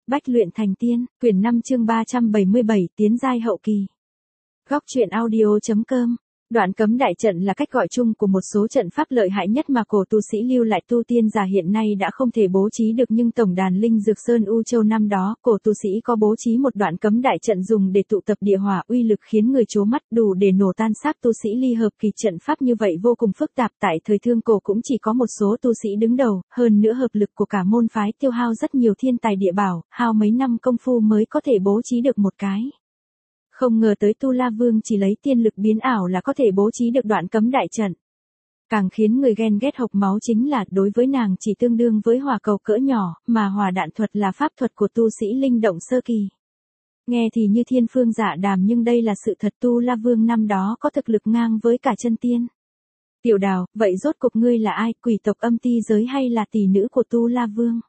Bách luyện thành tiên, quyển 5 chương 377, tiến giai hậu kỳ. Góc truyện audio.com. Đoạn cấm đại trận là cách gọi chung của một số trận pháp lợi hại nhất mà cổ tu sĩ lưu lại tu tiên giả hiện nay đã không thể bố trí được, nhưng tổng đàn Linh Dược Sơn U Châu năm đó, cổ tu sĩ có bố trí một đoạn cấm đại trận dùng để tụ tập địa hỏa, uy lực khiến người trố mắt, đủ để nổ tan xác tu sĩ ly hợp kỳ. Trận pháp như vậy vô cùng phức tạp, tại thời thương cổ cũng chỉ có một số tu sĩ đứng đầu, hơn nữa hợp lực của cả môn phái tiêu hao rất nhiều thiên tài địa bảo, hao mấy năm công phu mới có thể bố trí được một cái. Không ngờ tới Tu La Vương chỉ lấy tiên lực biến ảo là có thể bố trí được đoạn cấm đại trận. Càng khiến người ghen ghét hộc máu chính là đối với nàng chỉ tương đương với hỏa cầu cỡ nhỏ, mà hỏa đạn thuật là pháp thuật của tu sĩ linh động sơ kỳ. Nghe thì như thiên phương dạ đàm, nhưng đây là sự thật. Tu La Vương năm đó có thực lực ngang với cả chân tiên. Tiểu Đào, vậy rốt cục ngươi là ai, quỷ tộc âm ti giới hay là tỷ nữ của Tu La Vương?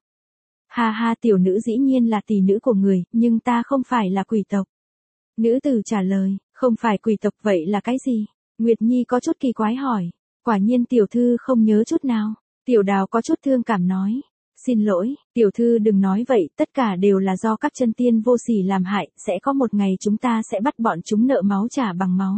Ha ha, tiểu nữ dĩ nhiên là tỷ nữ của người, nhưng ta không phải là quỷ tộc. Nữ tử trả lời, không phải quỷ tộc vậy là cái gì? Nguyệt Nhi có chút kỳ quái hỏi. Quả nhiên tiểu thư không nhớ chút nào. Tiểu Đào có chút thương cảm nói. Xin lỗi, tiểu thư đừng nói vậy, tất cả đều là do các chân tiên vô sỉ làm hại, sẽ có một ngày chúng ta sẽ bắt bọn chúng nợ máu trả bằng máu.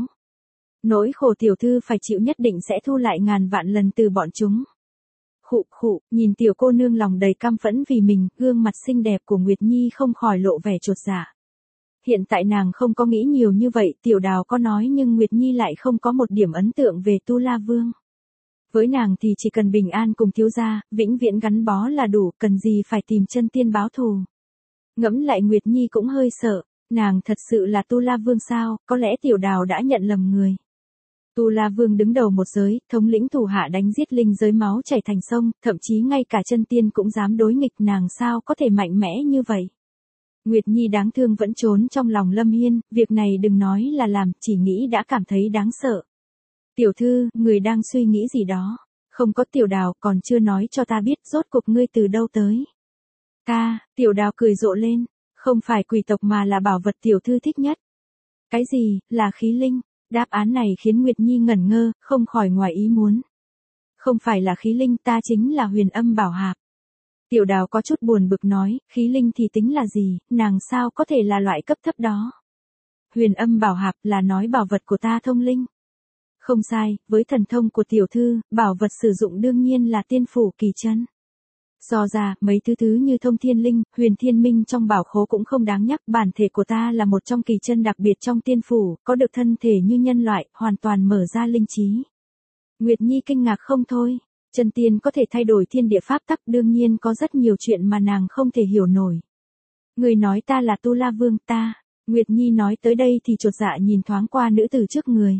Nỗi khổ tiểu thư phải chịu nhất định sẽ thu lại ngàn vạn lần từ bọn chúng. Khụ khụ, nhìn tiểu cô nương lòng đầy căm phẫn vì mình, gương mặt xinh đẹp của Nguyệt Nhi không khỏi lộ vẻ chột dạ. Hiện tại nàng không có nghĩ nhiều như vậy, Tiểu Đào có nói nhưng Nguyệt Nhi lại không có một điểm ấn tượng về Tu La Vương. Với nàng thì chỉ cần bình an cùng thiếu gia, vĩnh viễn gắn bó là đủ, cần gì phải tìm chân tiên báo thù. Ngẫm lại Nguyệt Nhi cũng hơi sợ, nàng thật sự là Tu La Vương sao, có lẽ Tiểu Đào đã nhận lầm người. Tu La Vương đứng đầu một giới, thống lĩnh thủ hạ đánh giết linh giới, máu chảy thành sông, thậm chí ngay cả chân tiên cũng dám đối nghịch, nàng sao có thể mạnh mẽ như vậy. Nguyệt Nhi đáng thương vẫn trốn trong lòng Lâm Hiên, việc này đừng nói là làm, chỉ nghĩ đã cảm thấy đáng sợ. Tiểu thư, người đang suy nghĩ gì đó? Không có. Tiểu Đào, còn chưa nói cho ta biết rốt cuộc ngươi từ đâu tới. Tiểu Đào cười rộ lên, không phải quỷ tộc mà là bảo vật tiểu thư thích nhất. Cái gì, là khí linh? Đáp án này khiến Nguyệt Nhi ngẩn ngơ, không khỏi ngoài ý muốn. Không phải là khí linh, ta chính là Huyền Âm Bảo Hạp. Tiểu Đào có chút buồn bực nói, khí linh thì tính là gì, nàng sao có thể là loại cấp thấp đó. Huyền Âm Bảo Hạp là nói bảo vật của ta thông linh. Không sai, với thần thông của tiểu thư, bảo vật sử dụng đương nhiên là tiên phủ kỳ chân. So ra, mấy thứ như thông thiên linh, huyền thiên minh trong bảo khố cũng không đáng nhắc, bản thể của ta là một trong kỳ chân đặc biệt trong tiên phủ, có được thân thể như nhân loại, hoàn toàn mở ra linh trí. Nguyệt Nhi kinh ngạc không thôi. Chân tiên có thể thay đổi thiên địa pháp tắc, đương nhiên có rất nhiều chuyện mà nàng không thể hiểu nổi. Người nói ta là Tu La Vương, ta. Nguyệt Nhi nói tới đây thì chột dạ nhìn thoáng qua nữ tử trước người.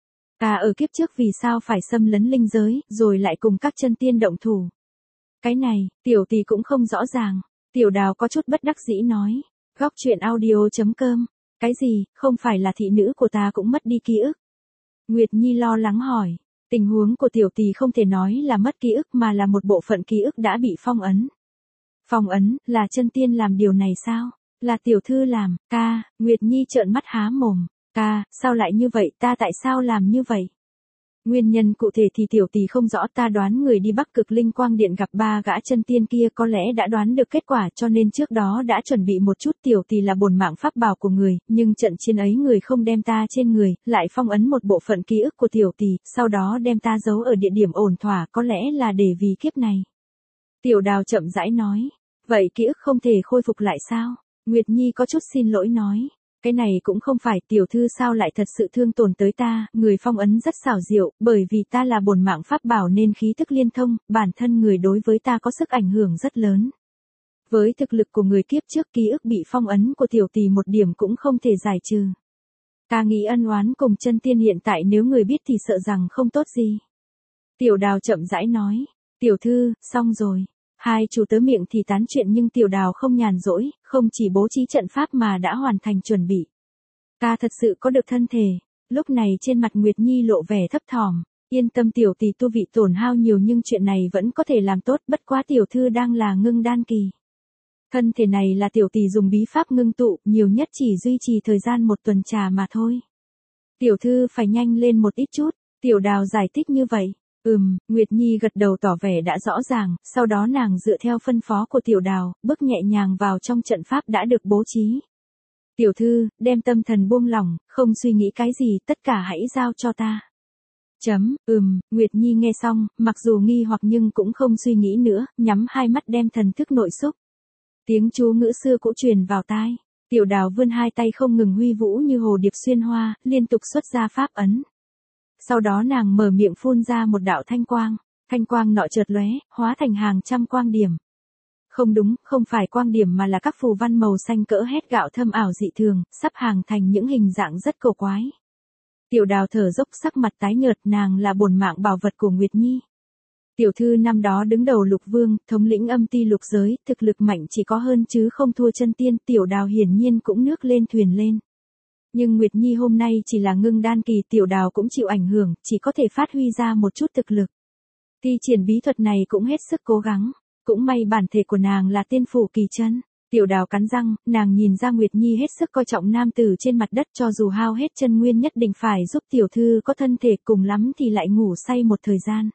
Ta ở kiếp trước vì sao phải xâm lấn linh giới, rồi lại cùng các chân tiên động thủ. Cái này, tiểu tỷ cũng không rõ ràng. Tiểu Đào có chút bất đắc dĩ nói. Góc truyện audio.com. Cái gì, không phải là thị nữ của ta cũng mất đi ký ức? Nguyệt Nhi lo lắng hỏi. Tình huống của tiểu tỷ không thể nói là mất ký ức mà là một bộ phận ký ức đã bị phong ấn. Phong ấn, là chân tiên làm điều này sao? Là tiểu thư làm, Nguyệt Nhi trợn mắt há mồm. Sao lại như vậy, ta tại sao làm như vậy? Nguyên nhân cụ thể thì tiểu tỷ không rõ, ta đoán người đi Bắc Cực Linh Quang Điện gặp 3 gã chân tiên kia có lẽ đã đoán được kết quả, cho nên trước đó đã chuẩn bị một chút. Tiểu tỷ là bổn mạng pháp bảo của người, nhưng trận chiến ấy người không đem ta trên người, lại phong ấn một bộ phận ký ức của tiểu tỷ, sau đó đem ta giấu ở địa điểm ổn thỏa, có lẽ là để vì kiếp này. Tiểu Đào chậm rãi nói, vậy ký ức không thể khôi phục lại sao? Nguyệt Nhi có chút xin lỗi nói. Cái này cũng không phải, tiểu thư sao lại thật sự thương tổn tới ta, người phong ấn rất xảo diệu, bởi vì ta là bổn mạng pháp bảo nên khí thức liên thông, bản thân người đối với ta có sức ảnh hưởng rất lớn. Với thực lực của người kiếp trước, ký ức bị phong ấn của tiểu tỷ một điểm cũng không thể giải trừ. Ta nghĩ ân oán cùng chân tiên hiện tại nếu người biết thì sợ rằng không tốt gì. Tiểu Đào chậm rãi nói, tiểu thư, xong rồi. Hai chủ tớ miệng thì tán chuyện nhưng Tiểu Đào không nhàn rỗi, không chỉ bố trí trận pháp mà đã hoàn thành chuẩn bị. Ta thật sự có được thân thể. Lúc này trên mặt Nguyệt Nhi lộ vẻ thấp thỏm. Yên tâm tiểu tỷ, tu vị tổn hao nhiều nhưng chuyện này vẫn có thể làm tốt, bất quá tiểu thư đang là ngưng đan kỳ. Thân thể này là tiểu tỷ dùng bí pháp ngưng tụ, nhiều nhất chỉ duy trì thời gian 1 tuần trà mà thôi. Tiểu thư phải nhanh lên một ít chút, Tiểu Đào giải thích như vậy. Nguyệt Nhi gật đầu tỏ vẻ đã rõ ràng, sau đó nàng dựa theo phân phó của Tiểu Đào, bước nhẹ nhàng vào trong trận pháp đã được bố trí. Tiểu thư, đem tâm thần buông lỏng, không suy nghĩ cái gì, tất cả hãy giao cho ta. Nguyệt Nhi nghe xong, mặc dù nghi hoặc nhưng cũng không suy nghĩ nữa, nhắm hai mắt đem thần thức nội xúc. Tiếng chú ngữ xưa cũ truyền vào tai. Tiểu Đào vươn hai tay không ngừng huy vũ như hồ điệp xuyên hoa, liên tục xuất ra pháp ấn. Sau đó nàng mở miệng phun ra một đạo thanh quang nọ chợt lóe, hóa thành hàng trăm quang điểm. Không đúng, không phải quang điểm mà là các phù văn màu xanh cỡ hét gạo thâm ảo dị thường, sắp hàng thành những hình dạng rất cổ quái. Tiểu Đào thở dốc sắc mặt tái nhợt, nàng là bổn mạng bảo vật của Nguyệt Nhi. Tiểu thư năm đó đứng đầu lục vương, thống lĩnh âm ti lục giới, thực lực mạnh chỉ có hơn chứ không thua chân tiên, Tiểu Đào hiển nhiên cũng nước lên thuyền lên. Nhưng Nguyệt Nhi hôm nay chỉ là ngưng đan kỳ, Tiểu Đào cũng chịu ảnh hưởng, chỉ có thể phát huy ra một chút thực lực. Thi triển bí thuật này cũng hết sức cố gắng, cũng may bản thể của nàng là tiên phủ kỳ chân. Tiểu Đào cắn răng, nàng nhìn ra Nguyệt Nhi hết sức coi trọng nam tử trên mặt đất, cho dù hao hết chân nguyên nhất định phải giúp tiểu thư có thân thể, cùng lắm thì lại ngủ say một thời gian.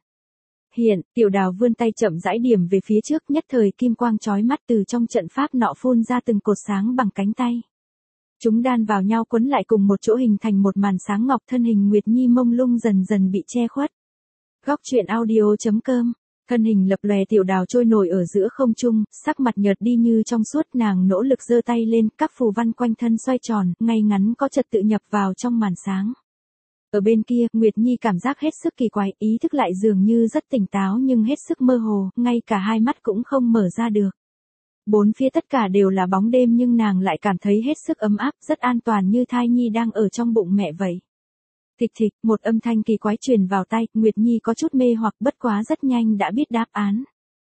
Tiểu Đào vươn tay chậm rãi điểm về phía trước, nhất thời kim quang chói mắt từ trong trận pháp nọ phun ra từng cột sáng bằng cánh tay. Chúng đan vào nhau quấn lại cùng một chỗ hình thành một màn sáng ngọc, thân hình Nguyệt Nhi mông lung dần dần bị che khuất. Góc truyện audio.com. Thân hình lập lòe Tiểu Đào trôi nổi ở giữa không trung, sắc mặt nhợt đi như trong suốt, nàng nỗ lực giơ tay lên, các phù văn quanh thân xoay tròn, ngay ngắn có trật tự nhập vào trong màn sáng. Ở bên kia, Nguyệt Nhi cảm giác hết sức kỳ quái, ý thức lại dường như rất tỉnh táo nhưng hết sức mơ hồ, ngay cả hai mắt cũng không mở ra được. Bốn phía tất cả đều là bóng đêm nhưng nàng lại cảm thấy hết sức ấm áp, rất an toàn như thai nhi đang ở trong bụng mẹ vậy. Thịch thịch, một âm thanh kỳ quái truyền vào tai, Nguyệt Nhi có chút mê hoặc, bất quá rất nhanh đã biết đáp án.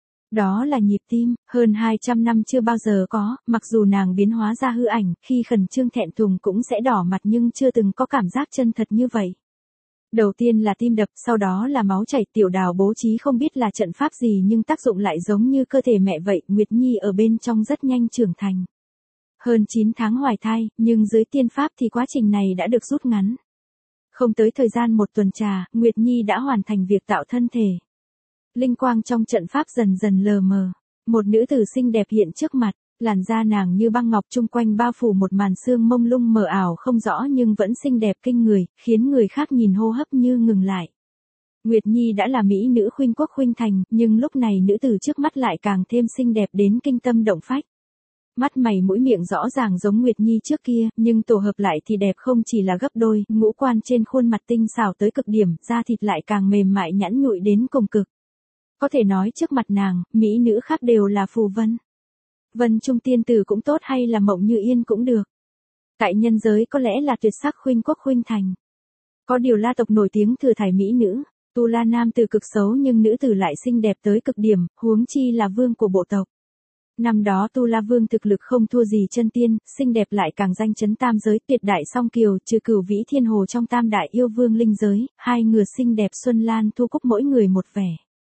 Đó là nhịp tim, hơn 200 năm chưa bao giờ có, mặc dù nàng biến hóa ra hư ảnh, khi khẩn trương thẹn thùng cũng sẽ đỏ mặt nhưng chưa từng có cảm giác chân thật như vậy. Đầu tiên là tim đập, sau đó là máu chảy, Tiểu Đào bố trí không biết là trận pháp gì nhưng tác dụng lại giống như cơ thể mẹ vậy, Nguyệt Nhi ở bên trong rất nhanh trưởng thành. Hơn 9 tháng hoài thai, nhưng dưới tiên pháp thì quá trình này đã được rút ngắn. Không tới thời gian một tuần trà, Nguyệt Nhi đã hoàn thành việc tạo thân thể. Linh quang trong trận pháp dần dần lờ mờ. Một nữ tử xinh đẹp hiện trước mặt, làn da nàng như băng ngọc, chung quanh bao phủ một màn sương mông lung mờ ảo không rõ nhưng vẫn xinh đẹp kinh người, khiến người khác nhìn hô hấp như ngừng lại. Nguyệt Nhi đã là mỹ nữ khuynh quốc khuynh thành, nhưng lúc này nữ tử trước mắt lại càng thêm xinh đẹp đến kinh tâm động phách. Mắt mày mũi miệng rõ ràng giống Nguyệt Nhi trước kia, nhưng tổ hợp lại thì đẹp không chỉ là gấp đôi, ngũ quan trên khuôn mặt tinh xảo tới cực điểm, da thịt lại càng mềm mại nhẵn nhụi đến cùng cực. Có thể nói trước mặt nàng, mỹ nữ khác đều là phù vân. Vân trung tiên tử cũng tốt hay là Mộng Như Yên cũng được. Tại nhân giới có lẽ là tuyệt sắc khuynh quốc khuynh thành. Có điều La tộc nổi tiếng thừa thải mỹ nữ, Tu La nam tử cực xấu nhưng nữ tử lại xinh đẹp tới cực điểm, huống chi là vương của bộ tộc. Năm đó Tu La Vương thực lực không thua gì chân tiên, xinh đẹp lại càng danh chấn tam giới, tuyệt đại song kiều, trừ Cửu Vĩ Thiên Hồ trong tam đại yêu vương linh giới, hai người xinh đẹp Xuân Lan Thu Cúc mỗi người một vẻ.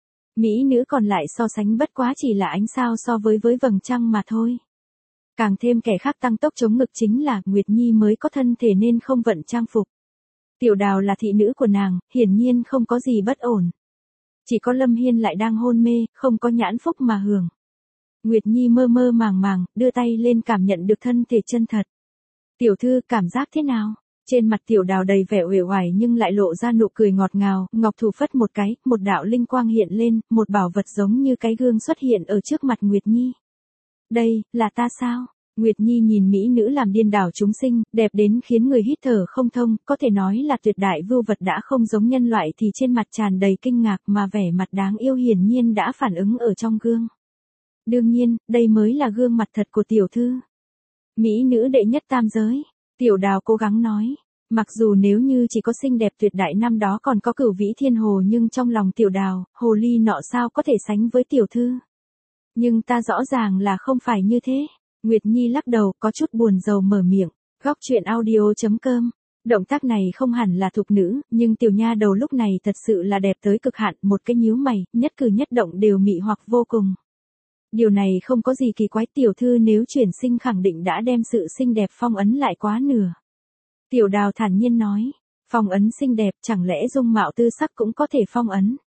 Mỹ nữ còn lại so sánh bất quá chỉ là ánh sao so với vầng trăng mà thôi. Càng thêm kẻ khác tăng tốc chống ngực chính là Nguyệt Nhi mới có thân thể nên không vận trang phục. Tiểu Đào là thị nữ của nàng, hiển nhiên không có gì bất ổn. Chỉ có Lâm Hiên lại đang hôn mê, không có nhãn phúc mà hưởng. Nguyệt Nhi mơ mơ màng màng, đưa tay lên cảm nhận được thân thể chân thật. Tiểu thư cảm giác thế nào? Trên mặt Tiểu Đào đầy vẻ uể oải nhưng lại lộ ra nụ cười ngọt ngào, ngọc thủ phất một cái, một đạo linh quang hiện lên, một bảo vật giống như cái gương xuất hiện ở trước mặt Nguyệt Nhi. Đây, là ta sao? Nguyệt Nhi nhìn mỹ nữ làm điên đảo chúng sinh, đẹp đến khiến người hít thở không thông, có thể nói là tuyệt đại vưu vật đã không giống nhân loại thì trên mặt tràn đầy kinh ngạc mà vẻ mặt đáng yêu hiển nhiên đã phản ứng ở trong gương. Đương nhiên, đây mới là gương mặt thật của tiểu thư. Mỹ nữ đệ nhất tam giới. Tiểu Đào cố gắng nói. Mặc dù nếu như chỉ có xinh đẹp tuyệt đại năm đó còn có Cửu Vĩ Thiên Hồ nhưng trong lòng Tiểu Đào, hồ ly nọ sao có thể sánh với tiểu thư. Nhưng ta rõ ràng là không phải như thế. Nguyệt Nhi lắc đầu có chút buồn rầu mở miệng. Góc truyện audio.com. Động tác này không hẳn là thục nữ, nhưng tiểu nha đầu lúc này thật sự là đẹp tới cực hạn, một cái nhíu mày, nhất cử nhất động đều mị hoặc vô cùng. Điều này không có gì kỳ quái, tiểu thư nếu chuyển sinh khẳng định đã đem sự xinh đẹp phong ấn lại quá nửa. Tiểu Đào thản nhiên nói, phong ấn xinh đẹp chẳng lẽ dung mạo tư sắc cũng có thể phong ấn.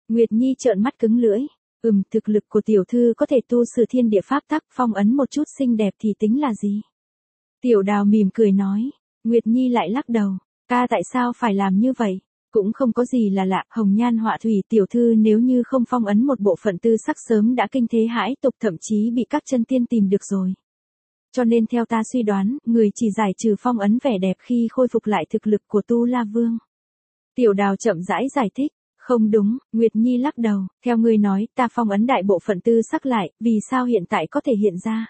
Nguyệt Nhi trợn mắt cứng lưỡi. Thực lực của tiểu thư có thể tu sử thiên địa pháp tắc, phong ấn một chút xinh đẹp thì tính là gì? Tiểu Đào mỉm cười nói. Nguyệt Nhi lại lắc đầu. Ca tại sao phải làm như vậy? Cũng không có gì là lạ, hồng nhan họa thủy tiểu thư nếu như không phong ấn một bộ phận tư sắc sớm đã kinh thế hãi tục, thậm chí bị các chân tiên tìm được rồi. Cho nên theo ta suy đoán, người chỉ giải trừ phong ấn vẻ đẹp khi khôi phục lại thực lực của Tu La Vương. Tiểu Đào chậm rãi giải thích. Không đúng, Nguyệt Nhi lắc đầu, theo ngươi nói, ta phong ấn đại bộ phận tư sắc lại, vì sao hiện tại có thể hiện ra?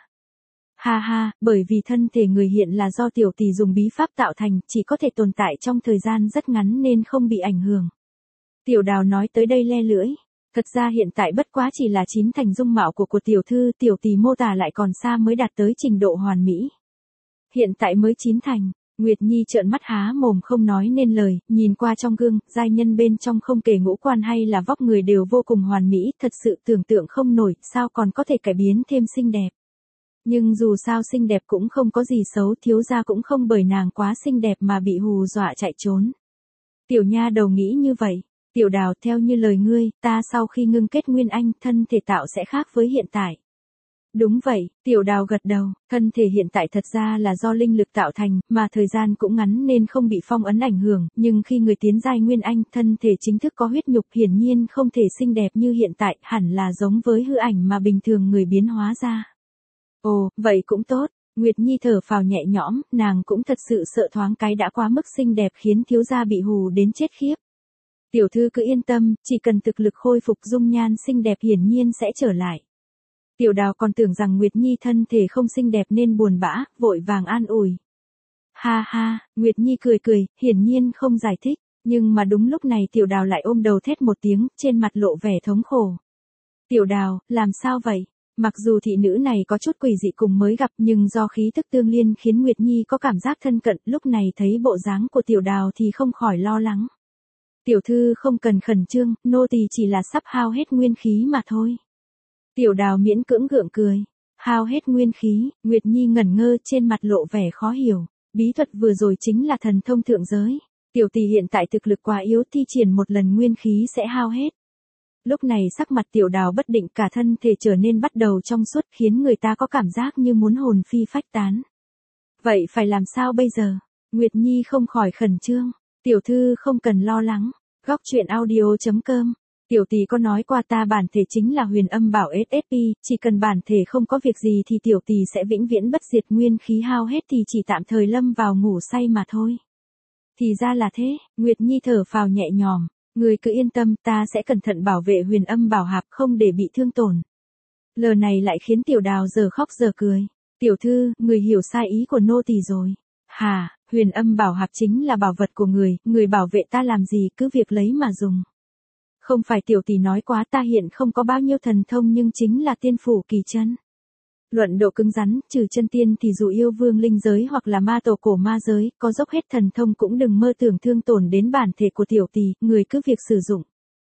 Ha ha, bởi vì thân thể người hiện là do tiểu tỷ dùng bí pháp tạo thành, chỉ có thể tồn tại trong thời gian rất ngắn nên không bị ảnh hưởng. Tiểu Đào nói tới đây le lưỡi. Thật ra hiện tại bất quá chỉ là 9 thành dung mạo của tiểu thư, tiểu tỷ mô tả lại còn xa mới đạt tới trình độ hoàn mỹ. Hiện tại mới 9 thành. Nguyệt Nhi trợn mắt há mồm không nói nên lời, nhìn qua trong gương, giai nhân bên trong không kể ngũ quan hay là vóc người đều vô cùng hoàn mỹ, thật sự tưởng tượng không nổi, sao còn có thể cải biến thêm xinh đẹp. Nhưng dù sao xinh đẹp cũng không có gì xấu, thiếu gia cũng không bởi nàng quá xinh đẹp mà bị hù dọa chạy trốn. Tiểu nha đầu nghĩ như vậy. Tiểu Đào, theo như lời ngươi, ta sau khi ngưng kết nguyên anh, thân thể tạo sẽ khác với hiện tại. Đúng vậy, Tiểu Đào gật đầu, thân thể hiện tại thật ra là do linh lực tạo thành, mà thời gian cũng ngắn nên không bị phong ấn ảnh hưởng, nhưng khi người tiến giai nguyên anh, thân thể chính thức có huyết nhục hiển nhiên không thể xinh đẹp như hiện tại, hẳn là giống với hư ảnh mà bình thường người biến hóa ra. Ồ, vậy cũng tốt. Nguyệt Nhi thở phào nhẹ nhõm, nàng cũng thật sự sợ thoáng cái đã quá mức xinh đẹp khiến thiếu gia bị hù đến chết khiếp. Tiểu thư cứ yên tâm, chỉ cần thực lực khôi phục dung nhan xinh đẹp hiển nhiên sẽ trở lại. Tiểu Đào còn tưởng rằng Nguyệt Nhi thân thể không xinh đẹp nên buồn bã, vội vàng an ủi. Ha ha, Nguyệt Nhi cười cười, hiển nhiên không giải thích, nhưng mà đúng lúc này Tiểu Đào lại ôm đầu thét một tiếng, trên mặt lộ vẻ thống khổ. Tiểu Đào, làm sao vậy? Mặc dù thị nữ này có chút quỷ dị cùng mới gặp nhưng do khí tức tương liên khiến Nguyệt Nhi có cảm giác thân cận, lúc này thấy bộ dáng của Tiểu Đào thì không khỏi lo lắng. Tiểu thư không cần khẩn trương, nô tỳ chỉ là sắp hao hết nguyên khí mà thôi. Tiểu Đào miễn cưỡng gượng cười. Hao hết nguyên khí, Nguyệt Nhi ngẩn ngơ trên mặt lộ vẻ khó hiểu. Bí thuật vừa rồi chính là thần thông thượng giới. Tiểu tỷ hiện tại thực lực quá yếu, thi triển một lần nguyên khí sẽ hao hết. Lúc này sắc mặt Tiểu Đào bất định, cả thân thể trở nên bắt đầu trong suốt khiến người ta có cảm giác như muốn hồn phi phách tán. Vậy phải làm sao bây giờ? Nguyệt Nhi không khỏi khẩn trương. Tiểu thư không cần lo lắng. Góc truyện audio.com. Tiểu tỷ có nói qua ta bản thể chính là Huyền Âm Bảo SSP, chỉ cần bản thể không có việc gì thì tiểu tỷ sẽ vĩnh viễn bất diệt, nguyên khí hao hết thì chỉ tạm thời lâm vào ngủ say mà thôi. Thì ra là thế, Nguyệt Nhi thở phào nhẹ nhõm, người cứ yên tâm, ta sẽ cẩn thận bảo vệ Huyền Âm Bảo hạp không để bị thương tổn. Lời này lại khiến Tiểu Đào giờ khóc giờ cười. Tiểu thư, người hiểu sai ý của nô tỳ rồi. Hà, Huyền Âm Bảo hạp chính là bảo vật của người bảo vệ ta làm gì cứ việc lấy mà dùng. Không phải tiểu tỷ nói quá, ta hiện không có bao nhiêu thần thông nhưng chính là tiên phủ kỳ chân. Luận độ cứng rắn, trừ chân tiên thì dù yêu vương linh giới hoặc là ma tổ cổ ma giới, có dốc hết thần thông cũng đừng mơ tưởng thương tổn đến bản thể của tiểu tỷ, người cứ việc sử dụng.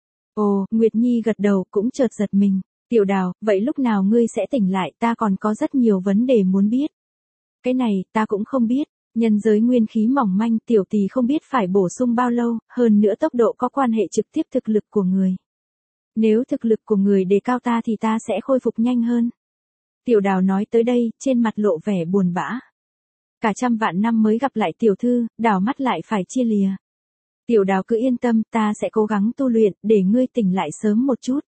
Ồ, Nguyệt Nhi gật đầu cũng chợt giật mình. Tiểu Đào, vậy lúc nào ngươi sẽ tỉnh lại, ta còn có rất nhiều vấn đề muốn biết. Cái này, ta cũng không biết. Nhân giới nguyên khí mỏng manh, tiểu tỷ không biết phải bổ sung bao lâu, hơn nữa tốc độ có quan hệ trực tiếp thực lực của người. Nếu thực lực của người đề cao ta thì ta sẽ khôi phục nhanh hơn. Tiểu Đào nói tới đây, trên mặt lộ vẻ buồn bã. Cả trăm vạn năm mới gặp lại tiểu thư, đảo mắt lại phải chia lìa. Tiểu Đào cứ yên tâm, ta sẽ cố gắng tu luyện, để ngươi tỉnh lại sớm một chút.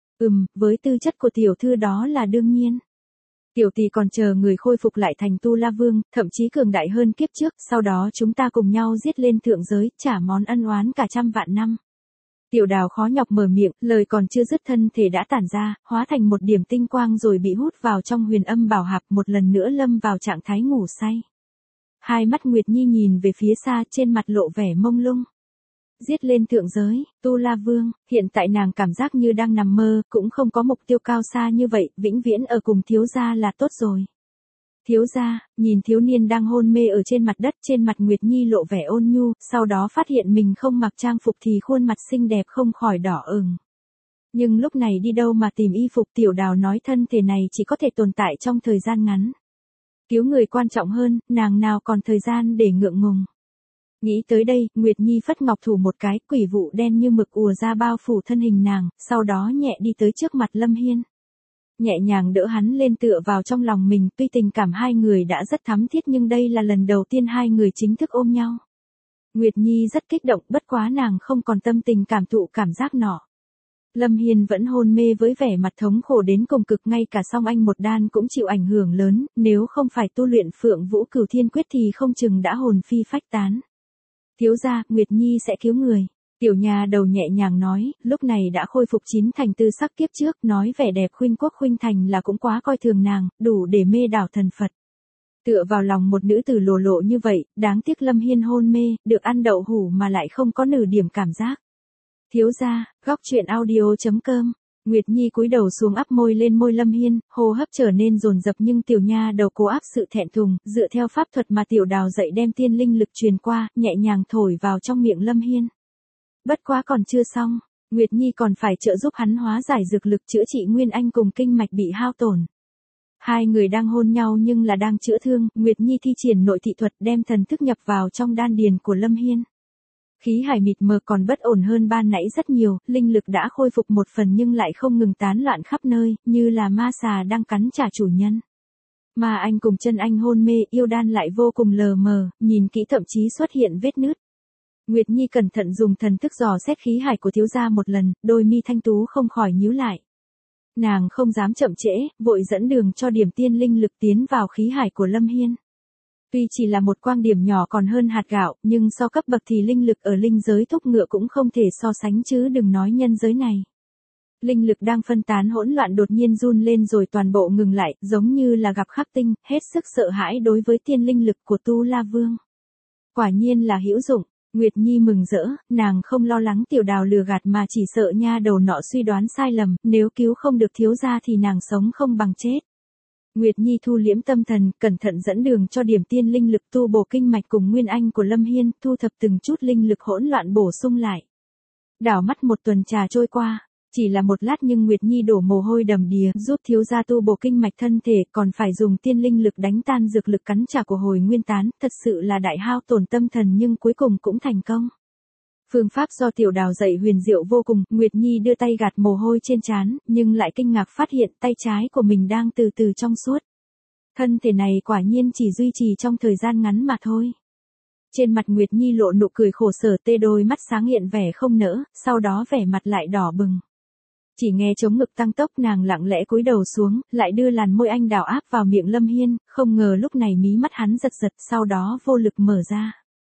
Với tư chất của tiểu thư đó là đương nhiên. Tiểu tỷ còn chờ người khôi phục lại thành Tu La Vương, thậm chí cường đại hơn kiếp trước, sau đó chúng ta cùng nhau giết lên thượng giới, trả món ân oán cả trăm vạn năm. Tiểu Đào khó nhọc mở miệng, lời còn chưa dứt thân thể đã tản ra, hóa thành một điểm tinh quang rồi bị hút vào trong Huyền Âm Bảo hạp, một lần nữa lâm vào trạng thái ngủ say. Hai mắt Nguyệt Nhi nhìn về phía xa, trên mặt lộ vẻ mông lung. Giết lên thượng giới, Tu La Vương, hiện tại nàng cảm giác như đang nằm mơ, cũng không có mục tiêu cao xa như vậy, vĩnh viễn ở cùng thiếu gia là tốt rồi. Thiếu gia, nhìn thiếu niên đang hôn mê ở trên mặt đất, trên mặt Nguyệt Nhi lộ vẻ ôn nhu, sau đó phát hiện mình không mặc trang phục thì khuôn mặt xinh đẹp không khỏi đỏ ửng. Nhưng lúc này đi đâu mà tìm y phục, Tiểu Đào nói thân thể này chỉ có thể tồn tại trong thời gian ngắn. Cứu người quan trọng hơn, nàng nào còn thời gian để ngượng ngùng. Nghĩ tới đây, Nguyệt Nhi phất ngọc thủ một cái, quỷ vụ đen như mực ùa ra bao phủ thân hình nàng, sau đó nhẹ đi tới trước mặt Lâm Hiên. Nhẹ nhàng đỡ hắn lên tựa vào trong lòng mình, tuy tình cảm hai người đã rất thắm thiết nhưng đây là lần đầu tiên hai người chính thức ôm nhau. Nguyệt Nhi rất kích động, bất quá nàng không còn tâm tình cảm thụ cảm giác nọ. Lâm Hiên vẫn hôn mê với vẻ mặt thống khổ đến cùng cực, ngay cả song anh một đan cũng chịu ảnh hưởng lớn, nếu không phải tu luyện Phượng Vũ Cửu Thiên Quyết thì không chừng đã hồn phi phách tán. Thiếu gia, Nguyệt Nhi sẽ cứu người. Tiểu nhà đầu nhẹ nhàng nói, lúc này đã khôi phục chín thành tư sắc kiếp trước, nói vẻ đẹp khuynh quốc khuynh thành là cũng quá coi thường nàng, đủ để mê đảo thần Phật. Tựa vào lòng một nữ tử lồ lộ như vậy, đáng tiếc Lâm Hiên hôn mê, được ăn đậu hủ mà lại không có nửa điểm cảm giác. Thiếu gia, góc truyện audio.com. Nguyệt Nhi cúi đầu xuống áp môi lên môi Lâm Hiên, hô hấp trở nên dồn dập nhưng tiểu nha đầu cố áp sự thẹn thùng, dựa theo pháp thuật mà tiểu đào dạy đem tiên linh lực truyền qua, nhẹ nhàng thổi vào trong miệng Lâm Hiên. Bất quá còn chưa xong, Nguyệt Nhi còn phải trợ giúp hắn hóa giải dược lực chữa trị nguyên anh cùng kinh mạch bị hao tổn. Hai người đang hôn nhau nhưng là đang chữa thương, Nguyệt Nhi thi triển nội thị thuật đem thần thức nhập vào trong đan điền của Lâm Hiên. Khí hải mịt mờ còn bất ổn hơn ban nãy rất nhiều, linh lực đã khôi phục một phần nhưng lại không ngừng tán loạn khắp nơi, như là ma xà đang cắn trả chủ nhân. Mà anh cùng chân anh hôn mê, yêu đan lại vô cùng lờ mờ, nhìn kỹ thậm chí xuất hiện vết nứt. Nguyệt Nhi cẩn thận dùng thần thức dò xét khí hải của thiếu gia một lần, đôi mi thanh tú không khỏi nhíu lại. Nàng không dám chậm trễ, vội dẫn đường cho điểm tiên linh lực tiến vào khí hải của Lâm Hiên. Tuy chỉ là một quang điểm nhỏ còn hơn hạt gạo, nhưng so cấp bậc thì linh lực ở linh giới thúc ngựa cũng không thể so sánh chứ đừng nói nhân giới này. Linh lực đang phân tán hỗn loạn đột nhiên run lên rồi toàn bộ ngừng lại, giống như là gặp khắc tinh, hết sức sợ hãi đối với tiên linh lực của Tu La Vương. Quả nhiên là hữu dụng. Nguyệt Nhi mừng rỡ, nàng không lo lắng tiểu đào lừa gạt mà chỉ sợ nha đầu nọ suy đoán sai lầm, nếu cứu không được thiếu gia thì nàng sống không bằng chết. Nguyệt Nhi thu liễm tâm thần, cẩn thận dẫn đường cho điểm tiên linh lực tu bổ kinh mạch cùng nguyên anh của Lâm Hiên, thu thập từng chút linh lực hỗn loạn bổ sung lại. Đảo mắt một tuần trà trôi qua, chỉ là một lát nhưng Nguyệt Nhi đổ mồ hôi đầm đìa, giúp thiếu gia tu bổ kinh mạch thân thể, còn phải dùng tiên linh lực đánh tan dược lực cắn trả của hồi nguyên tán, thật sự là đại hao tổn tâm thần nhưng cuối cùng cũng thành công. Phương pháp do tiểu đào dạy huyền diệu vô cùng, Nguyệt Nhi đưa tay gạt mồ hôi trên trán, nhưng lại kinh ngạc phát hiện tay trái của mình đang từ từ trong suốt. Thân thể này quả nhiên chỉ duy trì trong thời gian ngắn mà thôi. Trên mặt Nguyệt Nhi lộ nụ cười khổ sở, tê đôi mắt sáng hiện vẻ không nỡ, sau đó vẻ mặt lại đỏ bừng. Chỉ nghe trống ngực tăng tốc, nàng lặng lẽ cúi đầu xuống, lại đưa làn môi anh đào áp vào miệng Lâm Hiên, không ngờ lúc này mí mắt hắn giật giật, sau đó vô lực mở ra.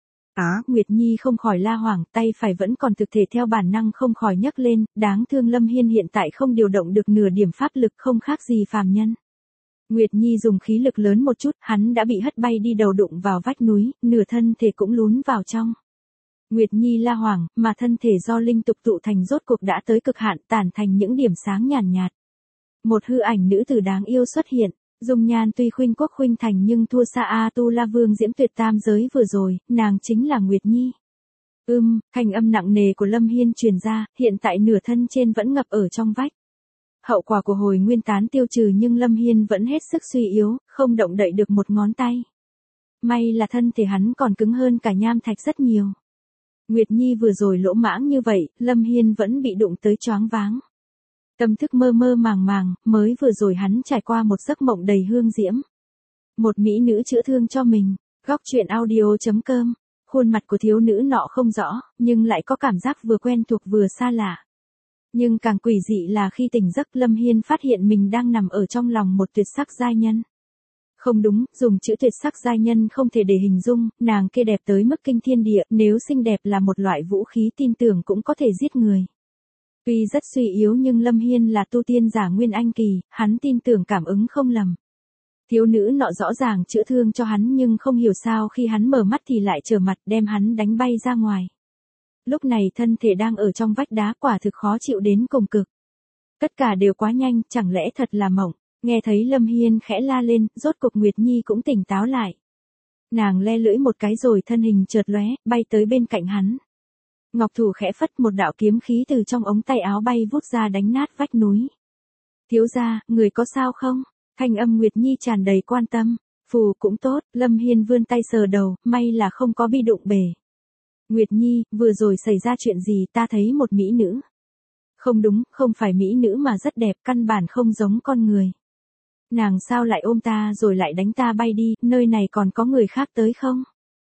Nguyệt Nhi không khỏi la hoảng, tay phải vẫn còn thực thể theo bản năng không khỏi nhấc lên, đáng thương Lâm Hiên hiện tại không điều động được nửa điểm pháp lực, không khác gì phàm nhân. Nguyệt Nhi dùng khí lực lớn một chút, hắn đã bị hất bay đi đầu đụng vào vách núi, nửa thân thể cũng lún vào trong. Nguyệt Nhi la hoảng, mà thân thể do linh tục tụ thành rốt cuộc đã tới cực hạn, tản thành những điểm sáng nhàn nhạt. Một hư ảnh nữ tử đáng yêu xuất hiện, dung nhan tuy khuynh quốc khuynh thành nhưng thua xa A Tu La Vương diễm tuyệt tam giới vừa rồi, nàng chính là Nguyệt Nhi. Thanh âm nặng nề của Lâm Hiên truyền ra, hiện tại nửa thân trên vẫn ngập ở trong vách. Hậu quả của hồi nguyên tán tiêu trừ nhưng Lâm Hiên vẫn hết sức suy yếu, không động đậy được một ngón tay. May là thân thể hắn còn cứng hơn cả nham thạch rất nhiều. Nguyệt Nhi vừa rồi lỗ mãng như vậy, Lâm Hiên vẫn bị đụng tới choáng váng. Tâm thức mơ mơ màng màng, mới vừa rồi hắn trải qua một giấc mộng đầy hương diễm. Một mỹ nữ chữa thương cho mình, góc truyện audio.com. Khuôn mặt của thiếu nữ nọ không rõ, nhưng lại có cảm giác vừa quen thuộc vừa xa lạ. Nhưng càng quỷ dị là khi tỉnh giấc Lâm Hiên phát hiện mình đang nằm ở trong lòng một tuyệt sắc giai nhân. Không đúng, dùng chữ tuyệt sắc giai nhân không thể để hình dung, nàng kia đẹp tới mức kinh thiên địa, nếu xinh đẹp là một loại vũ khí tin tưởng cũng có thể giết người. Tuy rất suy yếu nhưng Lâm Hiên là tu tiên giả nguyên anh kỳ, hắn tin tưởng cảm ứng không lầm. Thiếu nữ nọ rõ ràng chữa thương cho hắn nhưng không hiểu sao khi hắn mở mắt thì lại trở mặt đem hắn đánh bay ra ngoài. Lúc này thân thể đang ở trong vách đá quả thực khó chịu đến cùng cực. Tất cả đều quá nhanh, chẳng lẽ thật là mộng. Nghe thấy Lâm Hiên khẽ la lên, rốt cục Nguyệt Nhi cũng tỉnh táo lại. Nàng le lưỡi một cái rồi thân hình chợt lóe, bay tới bên cạnh hắn. Ngọc thủ khẽ phất, một đạo kiếm khí từ trong ống tay áo bay vút ra đánh nát vách núi. Thiếu gia, người có sao không? Thanh âm Nguyệt Nhi tràn đầy quan tâm. Phù cũng tốt, Lâm Hiên vươn tay sờ đầu, may là không có bị đụng bể. Nguyệt Nhi, vừa rồi xảy ra chuyện gì, ta thấy một mỹ nữ. Không đúng, không phải mỹ nữ mà rất đẹp, căn bản không giống con người. Nàng sao lại ôm ta rồi lại đánh ta bay đi, nơi này còn có người khác tới không?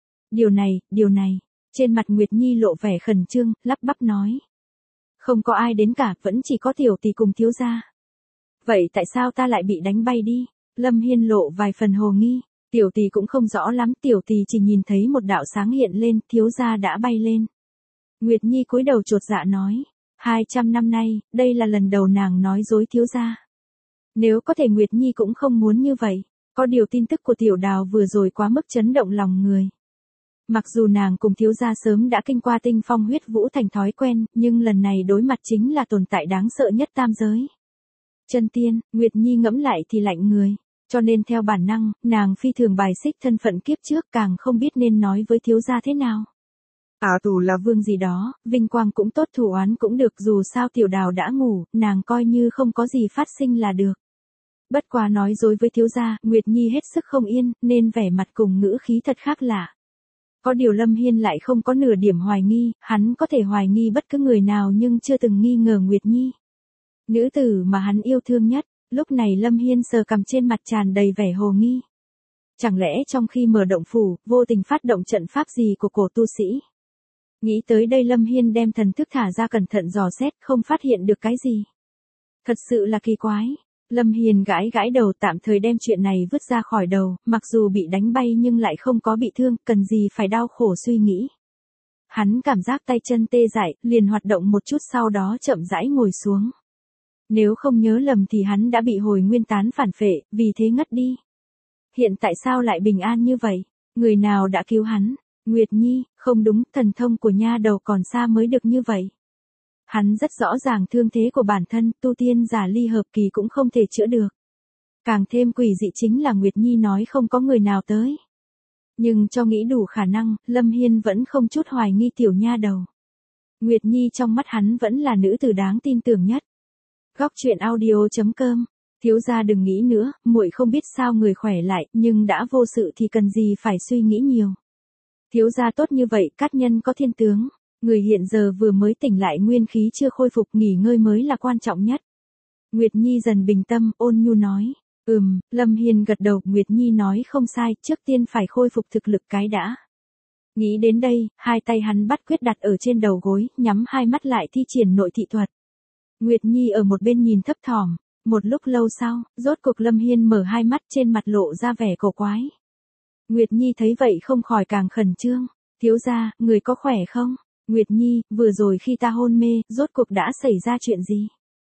Điều này. Trên mặt Nguyệt Nhi lộ vẻ khẩn trương, lắp bắp nói. Không có ai đến cả, vẫn chỉ có tiểu tỷ cùng thiếu gia. Vậy tại sao ta lại bị đánh bay đi? Lâm Hiên lộ vài phần hồ nghi. Tiểu tỷ cũng không rõ lắm, tiểu tỷ chỉ nhìn thấy một đạo sáng hiện lên, thiếu gia đã bay lên. Nguyệt Nhi cúi đầu chột dạ nói. 200 năm nay, đây là lần đầu nàng nói dối thiếu gia. Nếu có thể Nguyệt Nhi cũng không muốn như vậy. Có điều tin tức của tiểu đào vừa rồi quá mức chấn động lòng người. Mặc dù nàng cùng thiếu gia sớm đã kinh qua tinh phong huyết vũ thành thói quen, nhưng lần này đối mặt chính là tồn tại đáng sợ nhất tam giới. Chân tiên, Nguyệt Nhi ngẫm lại thì lạnh người. Cho nên theo bản năng, nàng phi thường bài xích thân phận kiếp trước, càng không biết nên nói với thiếu gia thế nào. Tù là vương gì đó, vinh quang cũng tốt, thủ oán cũng được, dù sao tiểu đào đã ngủ, nàng coi như không có gì phát sinh là được. Bất quá nói dối với thiếu gia, Nguyệt Nhi hết sức không yên, nên vẻ mặt cùng ngữ khí thật khác lạ. Có điều Lâm Hiên lại không có nửa điểm hoài nghi, hắn có thể hoài nghi bất cứ người nào nhưng chưa từng nghi ngờ Nguyệt Nhi. Nữ tử mà hắn yêu thương nhất, lúc này Lâm Hiên sờ cằm, trên mặt tràn đầy vẻ hồ nghi. Chẳng lẽ trong khi mở động phủ, vô tình phát động trận pháp gì của cổ tu sĩ? Nghĩ tới đây Lâm Hiên đem thần thức thả ra cẩn thận dò xét, không phát hiện được cái gì. Thật sự là kỳ quái. Lâm Hiên gãi gãi đầu, tạm thời đem chuyện này vứt ra khỏi đầu, mặc dù bị đánh bay nhưng lại không có bị thương, cần gì phải đau khổ suy nghĩ. Hắn cảm giác tay chân tê dại, liền hoạt động một chút, sau đó chậm rãi ngồi xuống. Nếu không nhớ lầm thì hắn đã bị hồi nguyên tán phản phệ, vì thế ngất đi. Hiện tại sao lại bình an như vậy? Người nào đã cứu hắn? Nguyệt Nhi, không đúng, thần thông của nha đầu còn xa mới được như vậy. Hắn rất rõ ràng thương thế của bản thân, tu tiên giả ly hợp kỳ cũng không thể chữa được. Càng thêm quỷ dị chính là Nguyệt Nhi nói không có người nào tới. Nhưng cho nghĩ đủ khả năng, Lâm Hiên vẫn không chút hoài nghi tiểu nha đầu. Nguyệt Nhi trong mắt hắn vẫn là nữ tử đáng tin tưởng nhất. Góc truyện audio.com. Thiếu gia đừng nghĩ nữa, muội không biết sao người khỏe lại, nhưng đã vô sự thì cần gì phải suy nghĩ nhiều. Thiếu gia tốt như vậy, cát nhân có thiên tướng. Người hiện giờ vừa mới tỉnh lại, nguyên khí chưa khôi phục, nghỉ ngơi mới là quan trọng nhất. Nguyệt Nhi dần bình tâm, ôn nhu nói. Lâm Hiên gật đầu, Nguyệt Nhi nói không sai, trước tiên phải khôi phục thực lực cái đã. Nghĩ đến đây, hai tay hắn bắt quyết đặt ở trên đầu gối, nhắm hai mắt lại thi triển nội thị thuật. Nguyệt Nhi ở một bên nhìn thấp thỏm. Một lúc lâu sau, rốt cuộc Lâm Hiên mở hai mắt, trên mặt lộ ra vẻ cổ quái. Nguyệt Nhi thấy vậy không khỏi càng khẩn trương. Thiếu gia, người có khỏe không? Nguyệt Nhi, vừa rồi khi ta hôn mê, rốt cuộc đã xảy ra chuyện gì?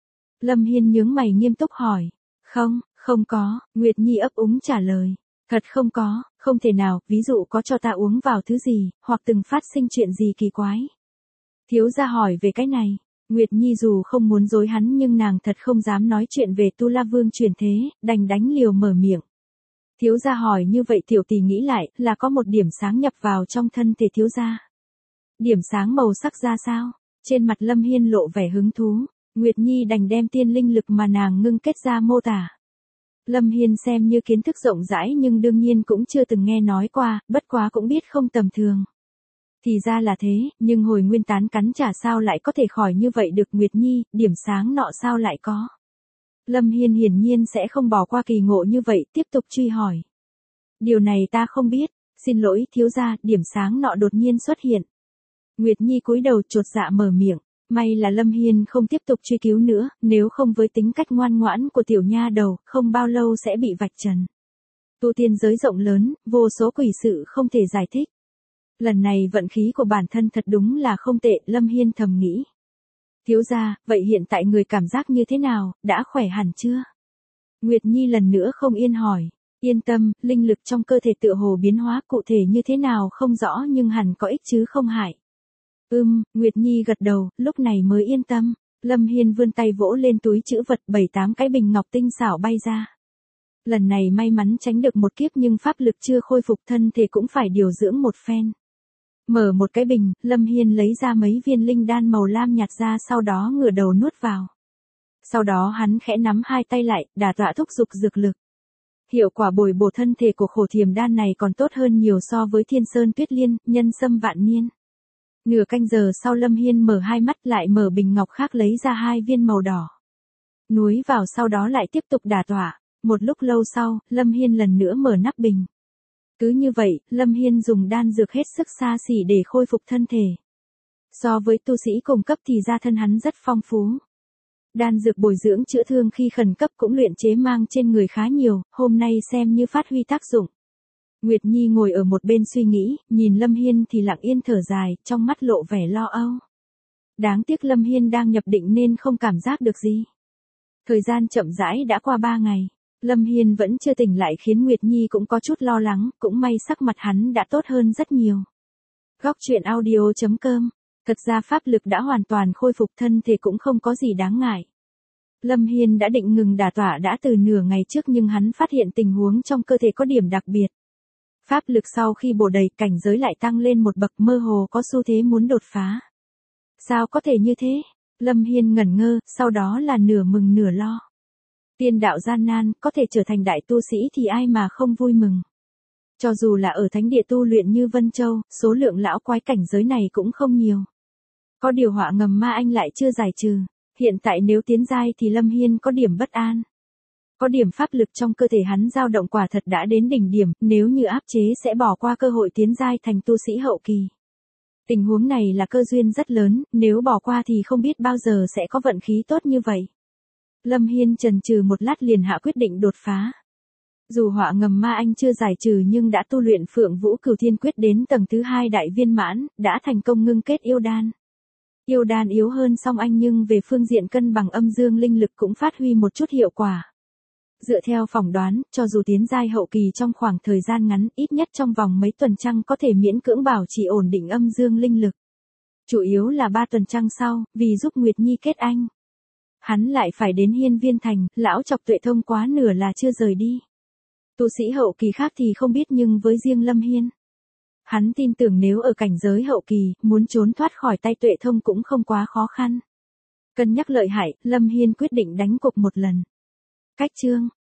Lâm Hiên nhướng mày nghiêm túc hỏi. Không có, Nguyệt Nhi ấp úng trả lời. Thật không có, không thể nào, ví dụ có cho ta uống vào thứ gì, hoặc từng phát sinh chuyện gì kỳ quái. Thiếu gia hỏi về cái này. Nguyệt Nhi dù không muốn dối hắn nhưng nàng thật không dám nói chuyện về Tu La Vương chuyển thế, đành đánh liều mở miệng. Thiếu gia hỏi như vậy, tiểu tỷ nghĩ lại, là có một điểm sáng nhập vào trong thân thể thiếu gia. Điểm sáng màu sắc ra sao? Trên mặt Lâm Hiên lộ vẻ hứng thú. Nguyệt Nhi đành đem tiên linh lực mà nàng ngưng kết ra mô tả. Lâm Hiên xem như kiến thức rộng rãi nhưng đương nhiên cũng chưa từng nghe nói qua, bất quá cũng biết không tầm thường. Thì ra là thế, nhưng hồi nguyên tán cắn trả sao lại có thể khỏi như vậy được? Nguyệt Nhi, điểm sáng nọ sao lại có? Lâm Hiên hiển nhiên sẽ không bỏ qua kỳ ngộ như vậy, tiếp tục truy hỏi. Điều này ta không biết, xin lỗi thiếu gia, điểm sáng nọ đột nhiên xuất hiện. Nguyệt Nhi cúi đầu chột dạ mở miệng, may là Lâm Hiên không tiếp tục truy cứu nữa, nếu không với tính cách ngoan ngoãn của tiểu nha đầu, không bao lâu sẽ bị vạch trần. Tu tiên giới rộng lớn, vô số quỷ sự không thể giải thích. Lần này vận khí của bản thân thật đúng là không tệ, Lâm Hiên thầm nghĩ. Thiếu gia, vậy hiện tại người cảm giác như thế nào, đã khỏe hẳn chưa? Nguyệt Nhi lần nữa không yên hỏi. Yên tâm, linh lực trong cơ thể tựa hồ biến hóa, cụ thể như thế nào không rõ nhưng hẳn có ích chứ không hại. Nguyệt Nhi gật đầu, lúc này mới yên tâm. Lâm Hiên vươn tay vỗ lên túi trữ vật, 7-8 cái bình ngọc tinh xảo bay ra. Lần này may mắn tránh được một kiếp nhưng pháp lực chưa khôi phục, thân thể cũng phải điều dưỡng một phen. Mở một cái bình, Lâm Hiên lấy ra mấy viên linh đan màu lam nhạt ra, sau đó ngửa đầu nuốt vào. Sau đó hắn khẽ nắm hai tay lại, đả tọa thúc dục dược lực. Hiệu quả bồi bổ thân thể của khổ thiềm đan này còn tốt hơn nhiều so với Thiên Sơn Tuyết Liên, Nhân Sâm Vạn Niên. Nửa canh giờ sau Lâm Hiên mở hai mắt lại mở bình ngọc khác lấy ra hai viên màu đỏ. Nuối vào sau đó lại tiếp tục đả tọa. Một lúc lâu sau, Lâm Hiên lần nữa mở nắp bình. Cứ như vậy, Lâm Hiên dùng đan dược hết sức xa xỉ để khôi phục thân thể. So với tu sĩ cùng cấp thì gia thân hắn rất phong phú. Đan dược bồi dưỡng chữa thương khi khẩn cấp cũng luyện chế mang trên người khá nhiều, hôm nay xem như phát huy tác dụng. Nguyệt Nhi ngồi ở một bên suy nghĩ, nhìn Lâm Hiên thì lặng yên thở dài, trong mắt lộ vẻ lo âu. Đáng tiếc Lâm Hiên đang nhập định nên không cảm giác được gì. Thời gian chậm rãi đã qua 3 ngày. Lâm Hiên vẫn chưa tỉnh lại khiến Nguyệt Nhi cũng có chút lo lắng, cũng may sắc mặt hắn đã tốt hơn rất nhiều. Góc truyện audio.com. Thật ra pháp lực đã hoàn toàn khôi phục, thân thể cũng không có gì đáng ngại. Lâm Hiên đã định ngừng đả tọa đã từ nửa ngày trước nhưng hắn phát hiện tình huống trong cơ thể có điểm đặc biệt. Pháp lực sau khi bổ đầy cảnh giới lại tăng lên một bậc, mơ hồ có xu thế muốn đột phá. Sao có thể như thế? Lâm Hiên ngẩn ngơ, sau đó là nửa mừng nửa lo. Tiên đạo gian nan, có thể trở thành đại tu sĩ thì ai mà không vui mừng. Cho dù là ở thánh địa tu luyện như Vân Châu, số lượng lão quái cảnh giới này cũng không nhiều. Có điều họa ngầm ma anh lại chưa giải trừ. Hiện tại nếu tiến giai thì Lâm Hiên có điểm bất an. Có điểm pháp lực trong cơ thể hắn dao động quả thật đã đến đỉnh điểm, nếu như áp chế sẽ bỏ qua cơ hội tiến giai thành tu sĩ hậu kỳ. Tình huống này là cơ duyên rất lớn, nếu bỏ qua thì không biết bao giờ sẽ có vận khí tốt như vậy. Lâm Hiên chần chừ một lát liền hạ quyết định đột phá. Dù họa ngầm ma anh chưa giải trừ nhưng đã tu luyện Phượng Vũ Cửu Thiên Quyết đến tầng thứ 2 đại viên mãn, đã thành công ngưng kết yêu đan. Yêu đan yếu hơn song anh nhưng về phương diện cân bằng âm dương linh lực cũng phát huy một chút hiệu quả. Dựa theo phỏng đoán, cho dù tiến giai hậu kỳ trong khoảng thời gian ngắn, ít nhất trong vòng mấy tuần trăng có thể miễn cưỡng bảo trì ổn định âm dương linh lực. Chủ yếu là 3 tuần trăng sau, vì giúp Nguyệt Nhi kết anh. Hắn lại phải đến Hiên Viên Thành, lão chọc Tuệ Thông quá nửa là chưa rời đi. Tu sĩ hậu kỳ khác thì không biết nhưng với riêng Lâm Hiên. Hắn tin tưởng nếu ở cảnh giới hậu kỳ, muốn trốn thoát khỏi tay Tuệ Thông cũng không quá khó khăn. Cân nhắc lợi hại, Lâm Hiên quyết định đánh cuộc một lần. Cách chương